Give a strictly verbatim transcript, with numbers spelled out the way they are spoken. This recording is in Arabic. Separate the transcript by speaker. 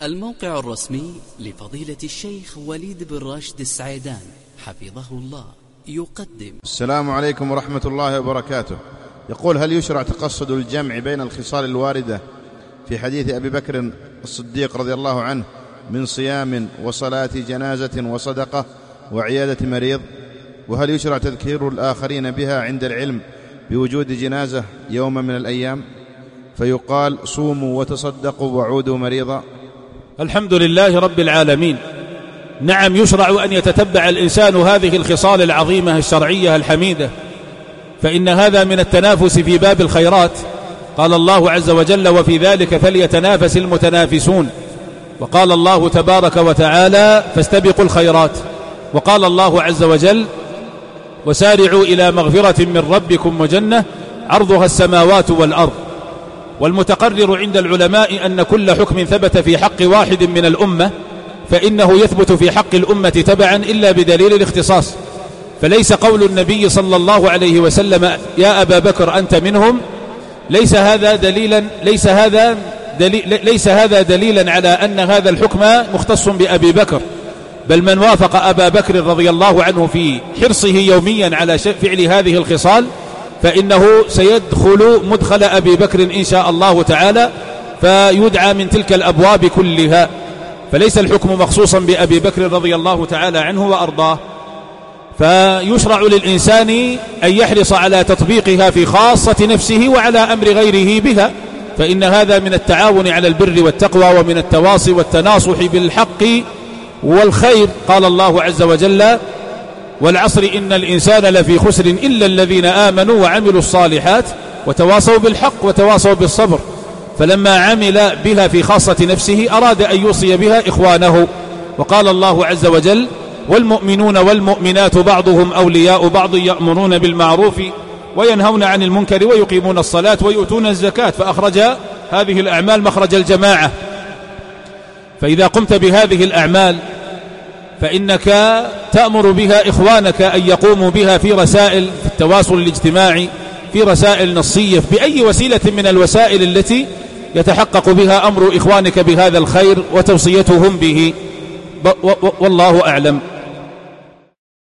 Speaker 1: الموقع الرسمي لفضيلة الشيخ وليد بن راشد السعيدان حفظه الله يقدم.
Speaker 2: السلام عليكم ورحمة الله وبركاته. يقول: هل يشرع تقصد الجمع بين الخصال الواردة في حديث أبي بكر الصديق رضي الله عنه من صيام وصلاة جنازة وصدقة وعيادة مريض؟ وهل يشرع تذكير الآخرين بها عند العلم بوجود جنازة يوم من الأيام فيقال صوموا وتصدقوا وعودوا مريضا؟
Speaker 3: الحمد لله رب العالمين. نعم، يشرع أن يتتبع الإنسان هذه الخصال العظيمة الشرعية الحميدة، فإن هذا من التنافس في باب الخيرات. قال الله عز وجل: وفي ذلك فليتنافس المتنافسون. وقال الله تبارك وتعالى: فاستبقوا الخيرات. وقال الله عز وجل: وسارعوا إلى مغفرة من ربكم وجنة عرضها السماوات والأرض. والمتقرر عند العلماء أن كل حكم ثبت في حق واحد من الأمة فإنه يثبت في حق الأمة تبعا إلا بدليل الاختصاص. فليس قول النبي صلى الله عليه وسلم: يا أبا بكر أنت منهم، ليس هذا دليلا ليس هذا دليل ليس هذا دليلا على أن هذا الحكم مختص بأبي بكر، بل من وافق أبا بكر رضي الله عنه في حرصه يوميا على فعل هذه الخصال فإنه سيدخل مدخل أبي بكر إن شاء الله تعالى، فيدعى من تلك الأبواب كلها. فليس الحكم مخصوصا بأبي بكر رضي الله تعالى عنه وأرضاه. فيشرع للإنسان أن يحرص على تطبيقها في خاصة نفسه وعلى أمر غيره بها، فإن هذا من التعاون على البر والتقوى ومن التواصي والتناصح بالحق والخير. قال الله عز وجل: والعصر إن الإنسان لفي خسر إلا الذين آمنوا وعملوا الصالحات وتواصوا بالحق وتواصوا بالصبر. فلما عمل بها في خاصة نفسه أراد أن يوصي بها إخوانه. وقال الله عز وجل: والمؤمنون والمؤمنات بعضهم أولياء بعض يأمرون بالمعروف وينهون عن المنكر ويقيمون الصلاة ويؤتون الزكاة. فأخرج هذه الأعمال مخرج الجماعة. فإذا قمت بهذه الأعمال فإنك تأمر بها إخوانك أن يقوموا بها في رسائل في التواصل الاجتماعي، في رسائل نصية، بأي وسيلة من الوسائل التي يتحقق بها أمر إخوانك بهذا الخير وتوصيتهم به. والله أعلم.